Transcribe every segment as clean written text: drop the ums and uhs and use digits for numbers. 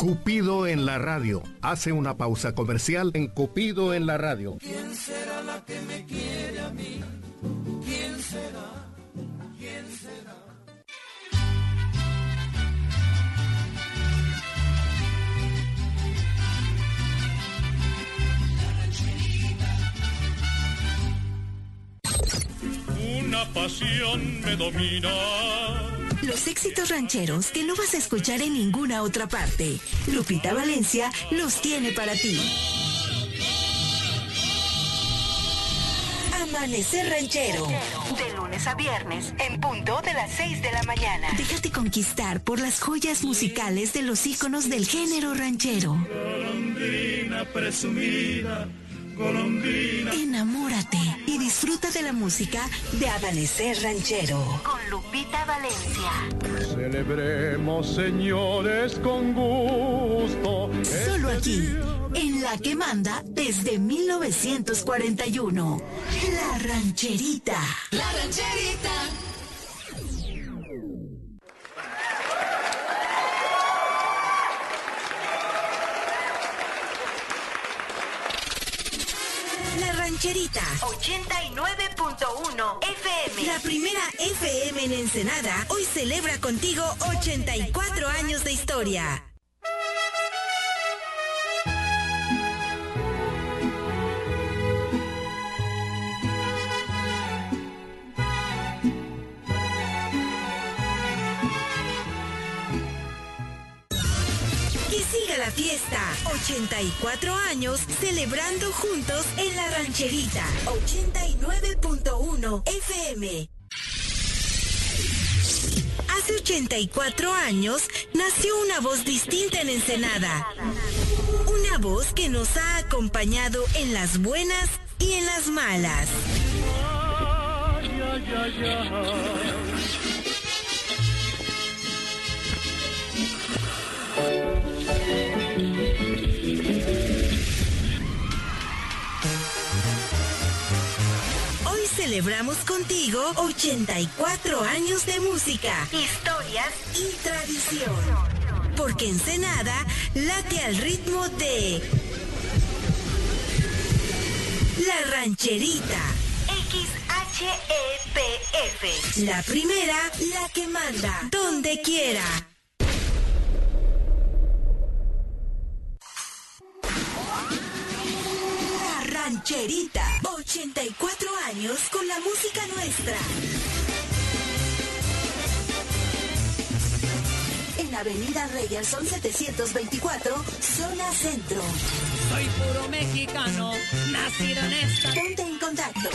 Cupido en la radio. Hace una pausa comercial en Cupido en la radio. ¿Quién será la que me quiere a mí? ¿Quién será? ¿Quién será? Una pasión me domina. Los éxitos rancheros que no vas a escuchar en ninguna otra parte. Lupita Valencia los tiene para ti. Amanecer Ranchero. De lunes a viernes, en punto de las 6 de la mañana. Déjate conquistar por las joyas musicales de los íconos del género ranchero. Golondrina presumida, golondrina. Enamórate y disfruta de la música de Amanecer Ranchero. Con Lupita Valencia. Celebremos, señores, con gusto. Solo aquí, en la que manda desde 1941. La Rancherita. La Rancherita. La Rancherita 89.1 FM. La primera FM en Ensenada hoy celebra contigo 84 años de historia. Que siga la fiesta. 84 años celebrando juntos en la Rancherita. 89.1 FM. Hace 84 años nació una voz distinta en Ensenada. Una voz que nos ha acompañado en las buenas y en las malas. Ay, ay, ay, ay. Hoy celebramos contigo 84 años de música, historias y tradición. Porque Ensenada late al ritmo de La Rancherita. XHEPF. La primera, la que manda, donde quiera. La Rancherita. 84 años con la música nuestra. En Avenida Reyerson 724, zona centro. Soy puro mexicano, nacido en esta. Ponte en contacto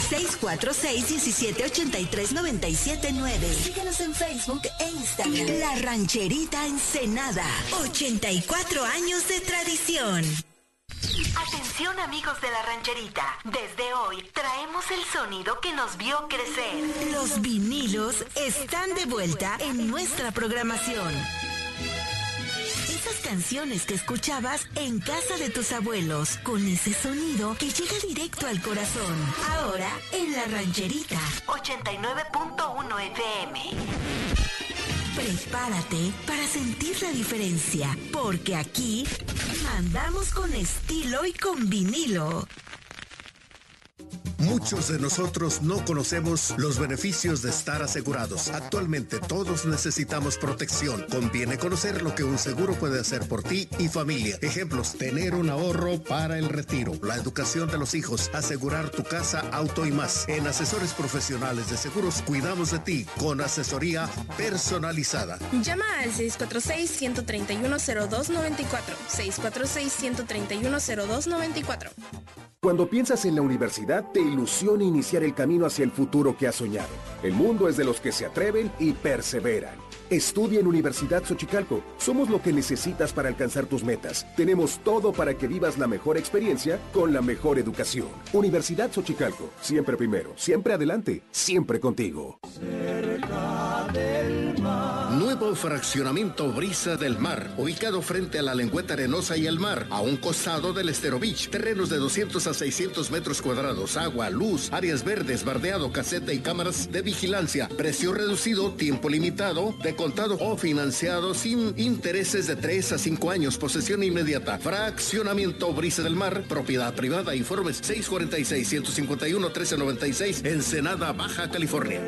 646-1783-979. Síguenos en Facebook e Instagram. La Rancherita Ensenada. 84 años de tradición. Atención amigos de La Rancherita, desde hoy traemos el sonido que nos vio crecer. Los vinilos están de vuelta en nuestra programación. Esas canciones que escuchabas en casa de tus abuelos, con ese sonido que llega directo al corazón. Ahora en La Rancherita, 89.1 FM. Prepárate para sentir la diferencia, porque aquí mandamos con estilo y con vinilo. Muchos de nosotros no conocemos los beneficios de estar asegurados. Actualmente todos necesitamos protección. Conviene conocer lo que un seguro puede hacer por ti y familia. Ejemplos: tener un ahorro para el retiro, la educación de los hijos, asegurar tu casa, auto y más. En Asesores Profesionales de Seguros cuidamos de ti con asesoría personalizada. Llama al 646-131-0294. 646-131-0294. Cuando piensas en la universidad, te ilusiona iniciar el camino hacia el futuro que has soñado. El mundo es de los que se atreven y perseveran. Estudia en Universidad Xochicalco. Somos lo que necesitas para alcanzar tus metas. Tenemos todo para que vivas la mejor experiencia con la mejor educación. Universidad Xochicalco. Siempre primero, siempre adelante, siempre contigo. Cerca del mar. Nuevo Nuevo fraccionamiento Brisa del Mar, ubicado frente a la Lengüeta Arenosa y el mar, a un costado del Estero Beach. Terrenos de 200 a 600 metros cuadrados, agua, luz, áreas verdes, bardeado, caseta y cámaras de vigilancia. Precio reducido, tiempo limitado, de contado o financiado sin intereses de 3 a 5 años, posesión inmediata. Fraccionamiento Brisa del Mar, propiedad privada. Informes 646-151-1396, Ensenada, Baja California.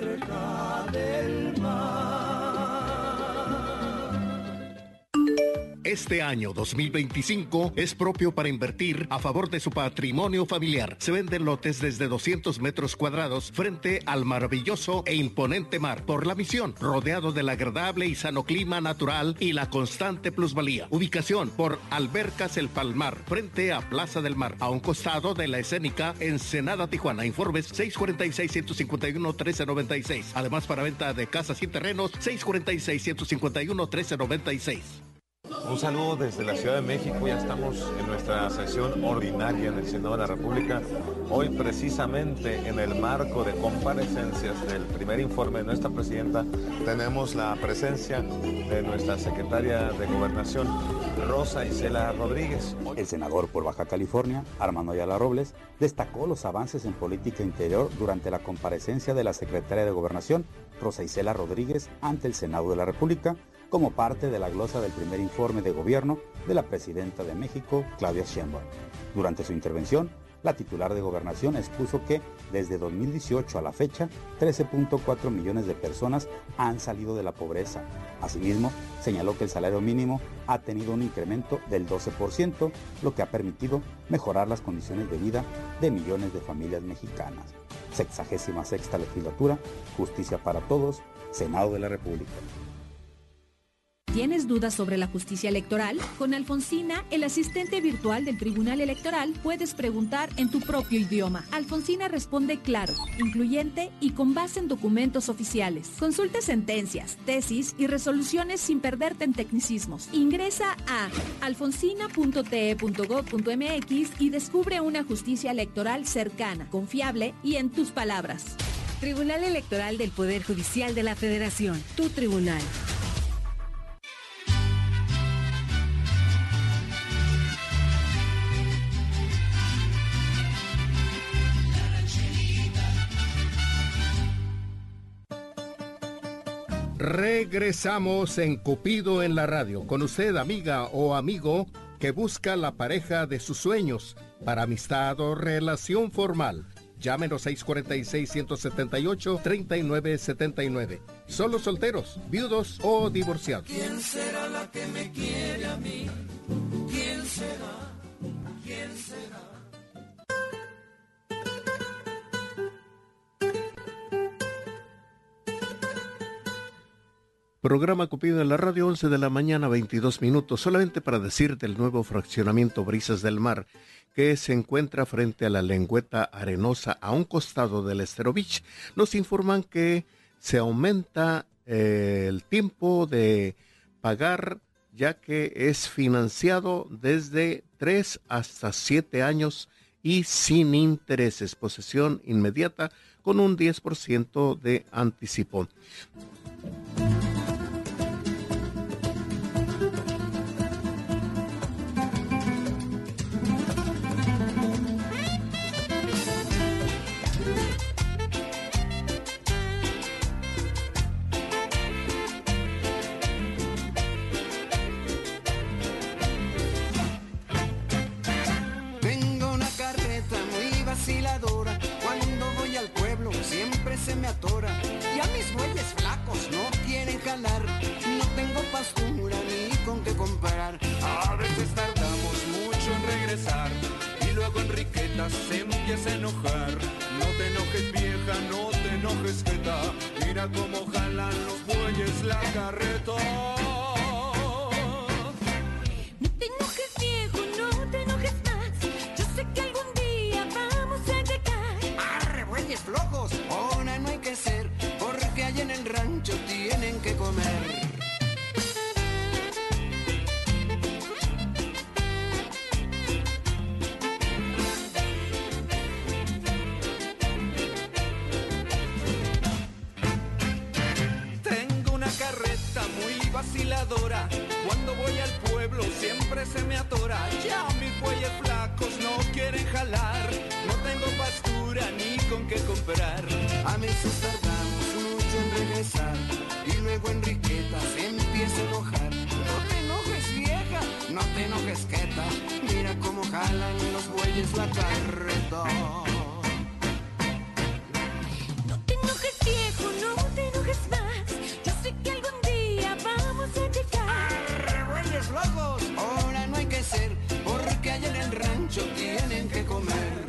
Este año 2025 es propio para invertir a favor de su patrimonio familiar. Se venden lotes desde 200 metros cuadrados frente al maravilloso e imponente mar, por la misión, rodeado del agradable y sano clima natural y la constante plusvalía. Ubicación por Albercas El Palmar, frente a Plaza del Mar, a un costado de la escénica Ensenada, Tijuana. Informes 646-151-1396. Además, para venta de casas y terrenos, 646-151-1396. Un saludo desde la Ciudad de México. Ya estamos en nuestra sesión ordinaria en el Senado de la República. Hoy, precisamente en el marco de comparecencias del primer informe de nuestra presidenta, tenemos la presencia de nuestra secretaria de Gobernación, Rosa Isela Rodríguez. El senador por Baja California, Armando Ayala Robles, destacó los avances en política interior durante la comparecencia de la secretaria de Gobernación, Rosa Isela Rodríguez, ante el Senado de la República, como parte de la glosa del primer informe de gobierno de la presidenta de México, Claudia Sheinbaum. Durante su intervención, la titular de Gobernación expuso que, desde 2018 a la fecha, 13.4 millones de personas han salido de la pobreza. Asimismo, señaló que el salario mínimo ha tenido un incremento del 12%, lo que ha permitido mejorar las condiciones de vida de millones de familias mexicanas. 66ª legislatura, justicia para todos, Senado de la República. ¿Tienes dudas sobre la justicia electoral? Con Alfonsina, el asistente virtual del Tribunal Electoral, puedes preguntar en tu propio idioma. Alfonsina responde claro, incluyente y con base en documentos oficiales. Consulta sentencias, tesis y resoluciones sin perderte en tecnicismos. Ingresa a alfonsina.te.gov.mx y descubre una justicia electoral cercana, confiable y en tus palabras. Tribunal Electoral del Poder Judicial de la Federación. Tu tribunal. Regresamos en Cupido en la radio. Con usted, amiga o amigo, que busca la pareja de sus sueños para amistad o relación formal. Llámenos 646-178-3979. Solo solteros, viudos o divorciados. ¿Quién será la que me quiere a mí? ¿Quién será? ¿Quién será? Programa Cupido en la radio, 11 de la mañana, 22 minutos. Solamente para decir del nuevo fraccionamiento Brisas del Mar, que se encuentra frente a la Lengüeta Arenosa, a un costado del Estero Beach. Nos informan que se aumenta el tiempo de pagar, ya que es financiado desde 3 hasta 7 años y sin intereses. Posesión inmediata con un 10% de anticipo. Cuando voy al pueblo siempre se me atora. Ya mis bueyes flacos no quieren jalar. No tengo pastura ni con qué comparar. A veces tardamos mucho en regresar y luego Enriqueta se empieza a enojar. No te enojes vieja, no te enojes jeta. Mira cómo jalan los bueyes la carreta. No te enojes viejo, no te enojes más. Yo sé que algún día vamos a llegar. Arre bueyes flojos, ahora no hay que ser, porque allá en el rancho tienen que comer. Tengo una carreta muy pueblo siempre se me atora. Ya mis bueyes flacos no quieren jalar. No tengo pastura ni con qué comprar. A veces tardamos mucho en regresar y luego Enriqueta se empieza a enojar. No te enojes, vieja, no te enojes, quieta. Mira cómo jalan los bueyes la carreta. No te enojes, viejo, no te enojes más. Yo sé que algún día vamos a llegar. ¡Bueyes locos! Ahora no hay que ser, porque allá en el rancho tienen que comer.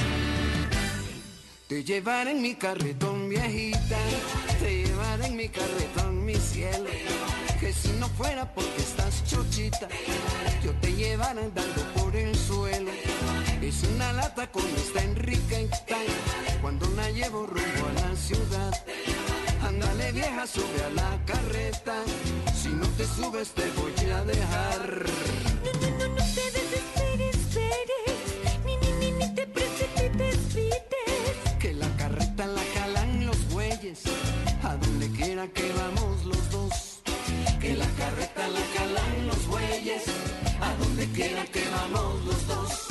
Te llevaré en mi carretón, viejita. Te llevaré en mi carretón, mi cielo. Que si no fuera porque estás chochita, yo te llevara andando por el suelo. Es una lata con esta Enriqueta, cuando la llevo rumbo a la ciudad. Ándale, vieja, sube a la carreta. Si no te subes te voy a dejar. No te desesperes, ni te precipites, pites. Que la carreta la jalan los bueyes, a donde quiera que vamos los dos. Que la carreta la jalan los bueyes, a donde quiera que vamos los dos.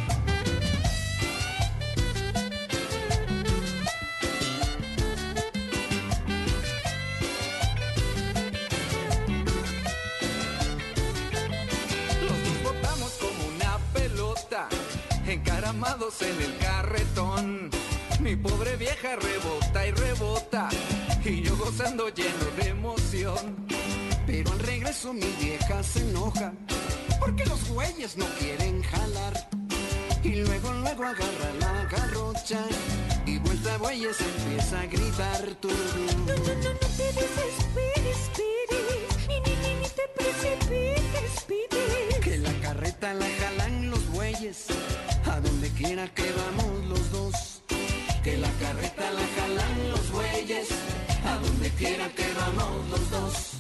Encaramados en el carretón, mi pobre vieja rebota y rebota, y yo gozando lleno de emoción. Pero al regreso mi vieja se enoja, porque los bueyes no quieren jalar. Y luego agarra la garrocha, y vuelta a bueyes empieza a gritar tú. No te desesperes, ni te precipites, pites. Que la carreta la jalan los bueyes, a donde quiera que vamos los dos. Que la carreta la jalan los bueyes, a donde quiera que vamos los dos.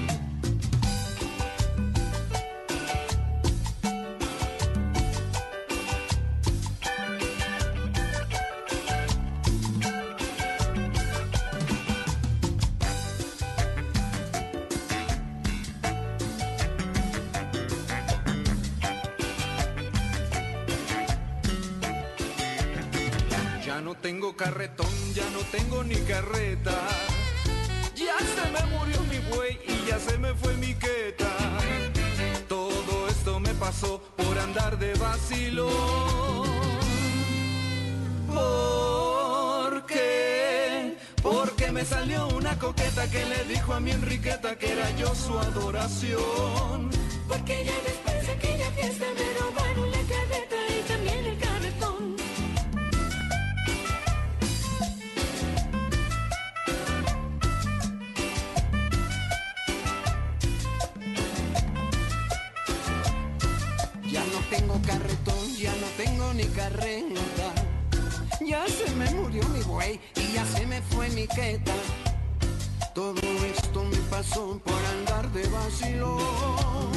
Ya no tengo carretón, ya no tengo ni carreta. Ya se me murió mi buey y ya se me fue mi queta. Todo esto me pasó por andar de vacilón. ¿Por qué? Porque me salió una coqueta que le dijo a mi Enriqueta que era yo su adoración. Porque ya después de aquella fiesta me robaron la carreta y también el carretón. Ya no tengo carretón, ya no tengo ni carreta. Ya se me murió mi buey y ya se me fue mi queta. Todo esto me pasó por andar de vacilón.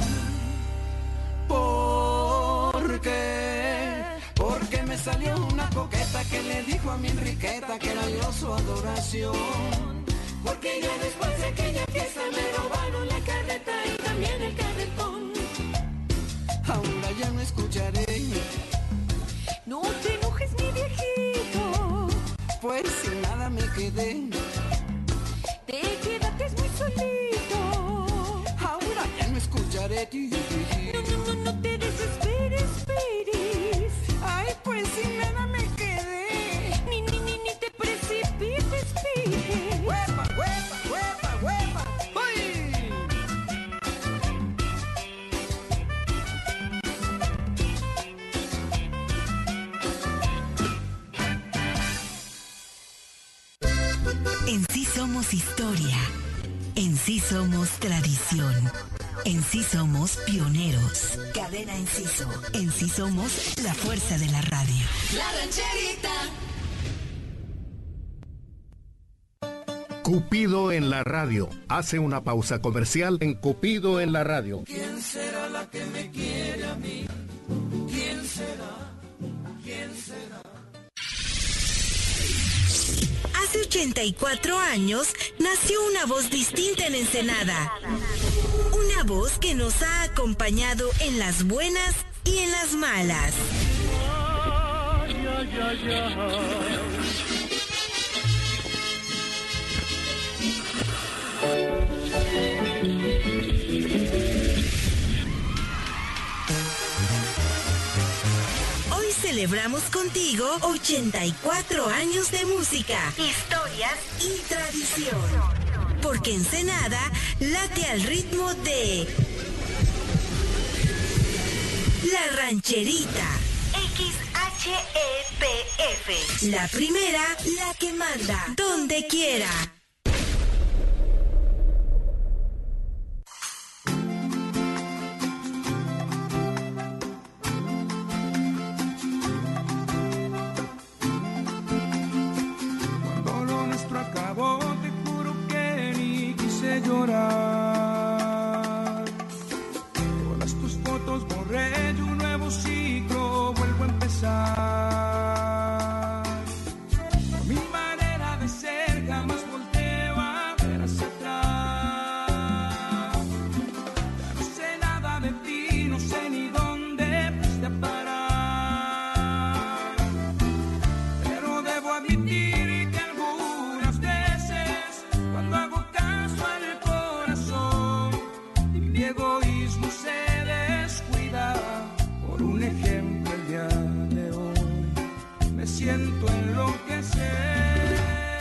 ¿Por qué? Porque me salió una coqueta que le dijo a mi Enriqueta que era yo su adoración. Porque ya después de aquella fiesta me robaron la carreta y también el carretón. Ahora ya no escucharé. No te enojes, mi viejito. Pues sin nada me quedé. Te quedaste muy solito. Ahora ya no escucharé. No te desesperes, Peris. Ay, pues sin nada me quedé. Ni te precipites, Peris. ¡Huepa, huepa, huepa, huepa! ¡Uy! En sí somos historia, en sí somos tradición, en sí somos pioneros. Cadena Enciso, en sí somos la fuerza de la radio. La Rancherita. Cupido en la radio. Hace una pausa comercial en Cupido en la radio. ¿Quién será la que me quiere a mí? ¿Quién será? ¿Quién será? Hace 84 años nació una voz distinta en Ensenada. Una voz que nos ha acompañado en las buenas y en las malas. Ay, ay, ay, ay. Hoy celebramos contigo 84 años de música, historias y tradición. Porque Ensenada late al ritmo de La Rancherita. XHEPF. La primera, la que manda, donde quiera. Cuando lo nuestro acabó, te juro que ni quise llorar. Todas tus fotos borré y un nuevo ciclo vuelvo a empezar. Por mi manera de ser jamás volteo a ver hacia atrás. Ya no sé nada de ti, no sé ni dónde fuiste a parar. Pero debo admitir que algunas veces cuando hago caso al corazón y mi egoísmo se descuida, por un ejemplo el día de hoy me siento enloquecer.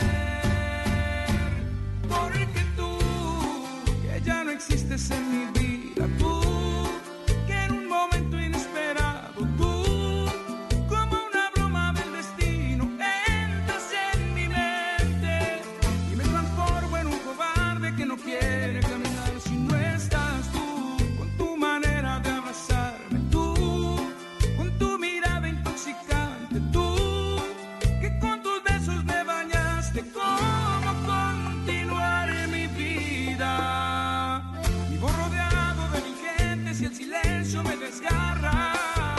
Porque tú, que ya no existes en mi vida, tú, que en un momento inesperado, tú, como una broma del destino, entras en mi mente y me transformo en un cobarde que no quiere caminar si no estás tú, con tu manera de abrazarme, tú, con tu mirada intoxicante, tú, que con tus besos me bañaste. ¿Cómo continuar mi vida? Vivo rodeado de mil gentes y el silencio me desgarra,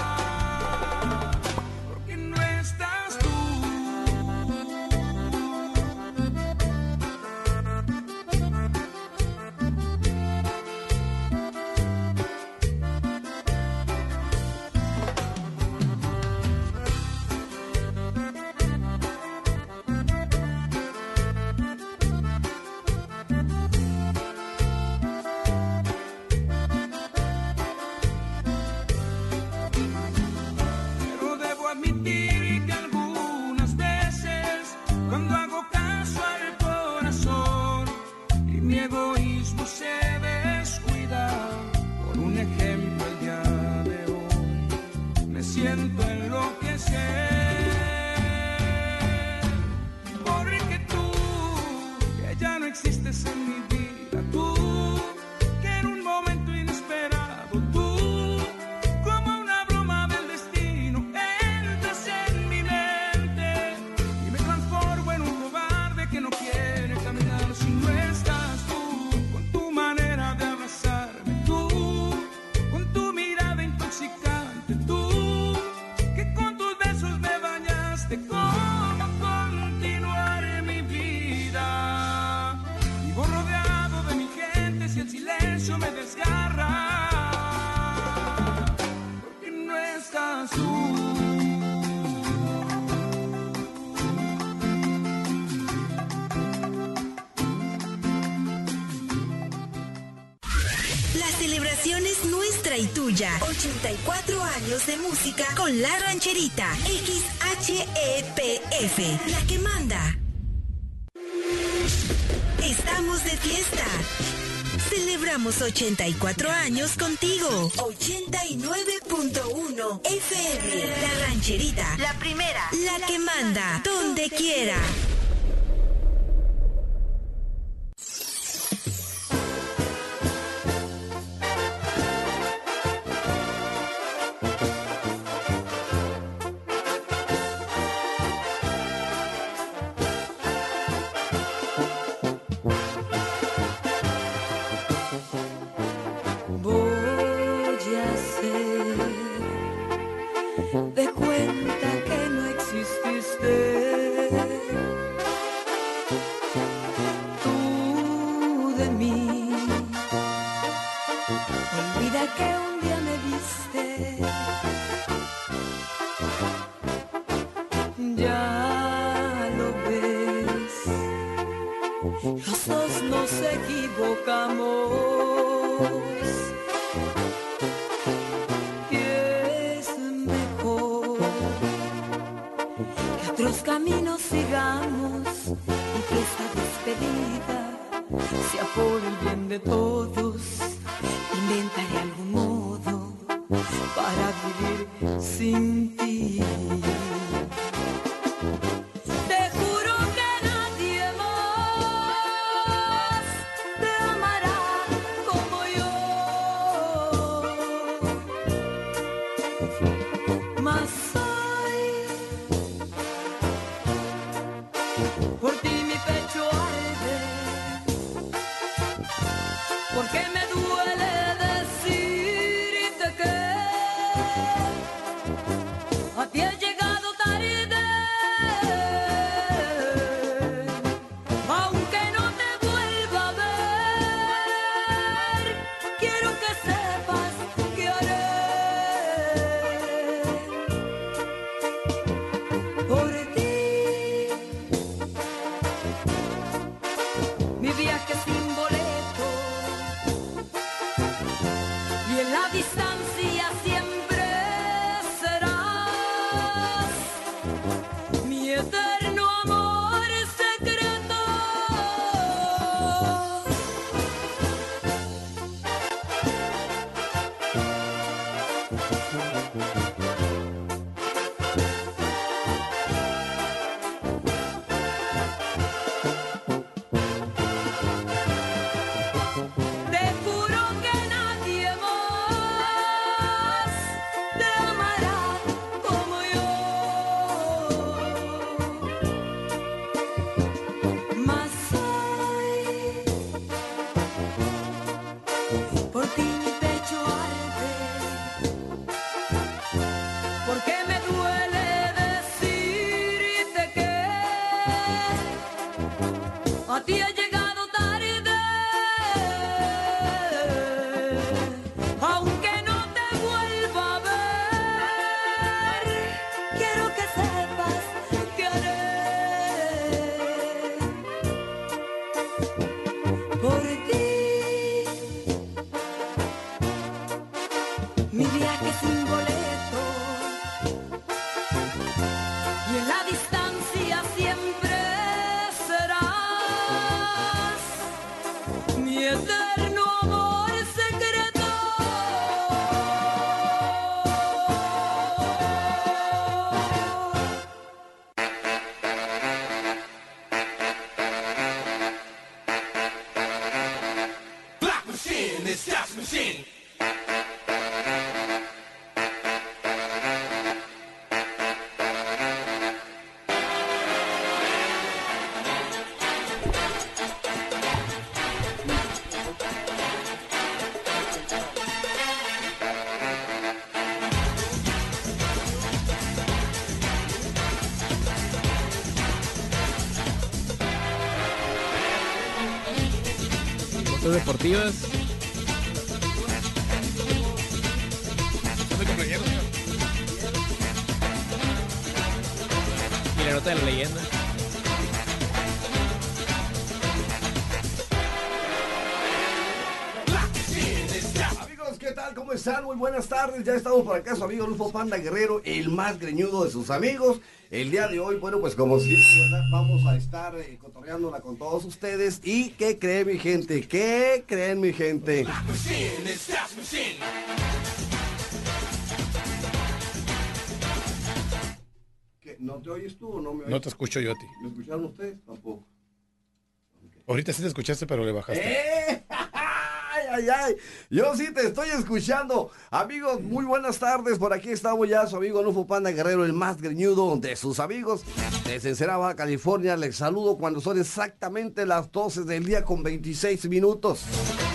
porque no estás tú. Pero debo admitir que algunas veces cuando hago caso al corazón y mi egoísmo se descuida, por un ejemplo el día de hoy me siento enloquecer. Porque tú, que ya no existes en mi vida, tú, que en un momento inesperado, tú, como una broma del destino, entras en mi mente y me transformo en un cobarde que no quiere caminar si no estás tú, con tu manera de abrazarme, tú, con tu mirada intoxicante, tú, que con tus besos me bañaste. ¿Cómo continuar mi vida? Vivo rodeado de mil gentes y el silencio me desgarra, porque no estás tú. La celebración es nuestra y tuya. 84 años de música con La Rancherita. XHEPF. La que manda. Estamos de fiesta. Celebramos 84 años contigo. 89.1 FM. La Rancherita. La primera. La que manda. Donde quiera. De cuenta que no exististe. un día me viste. Ya lo ves, los dos nos equivocamos. Y es mejor que otros caminos sigamos y que esta despedida sea por el bien de todos. Inventaré algún modo para vivir sin ti. Te juro que nadie más te amará como yo. Mas hoy por ti mi pecho arde, porque me duele decirte que a ti he llegado tarde. Aunque no te vuelva a ver, quiero que sepas que haré por ti mi viaje sin boleto, y en la distancia siempre serás mi eterno amor secreto. Te juro que nadie más te amará como yo. Mas hoy por ti mi pecho arde, porque me duele decirte que a ti he llegado tarde. Aunque no te vuelva a ver, quiero que sepas que haré por ti mi viaje sin boleto, y en la distancia siempre serás mi eterno amor secreto. Black Machine is Death Machine. Notas deportivas. Y la nota de la leyenda. Amigos, ¿qué tal? ¿Cómo están? Muy buenas tardes. Ya estamos por acá, su amigo Rufo Panda Guerrero, el más greñudo de sus amigos. El día de hoy, bueno, pues como siempre, ¿verdad? Vamos a estar cotorreándola con todos ustedes. ¿Y qué creen, mi gente? ¿Qué creen, mi gente? ¿Qué? ¿No te oyes tú o no me oyes? No te escucho yo a ti. ¿Me escucharon ustedes? Tampoco. Ahorita sí te escuchaste, pero le bajaste. Ay, ay, yo sí te estoy escuchando. Amigos, muy buenas tardes. Por aquí estamos ya, su amigo Rufo Panda Guerrero, el más greñudo de sus amigos. Desde Ensenada, Baja California, les saludo cuando son exactamente las 12 del día con 26 minutos.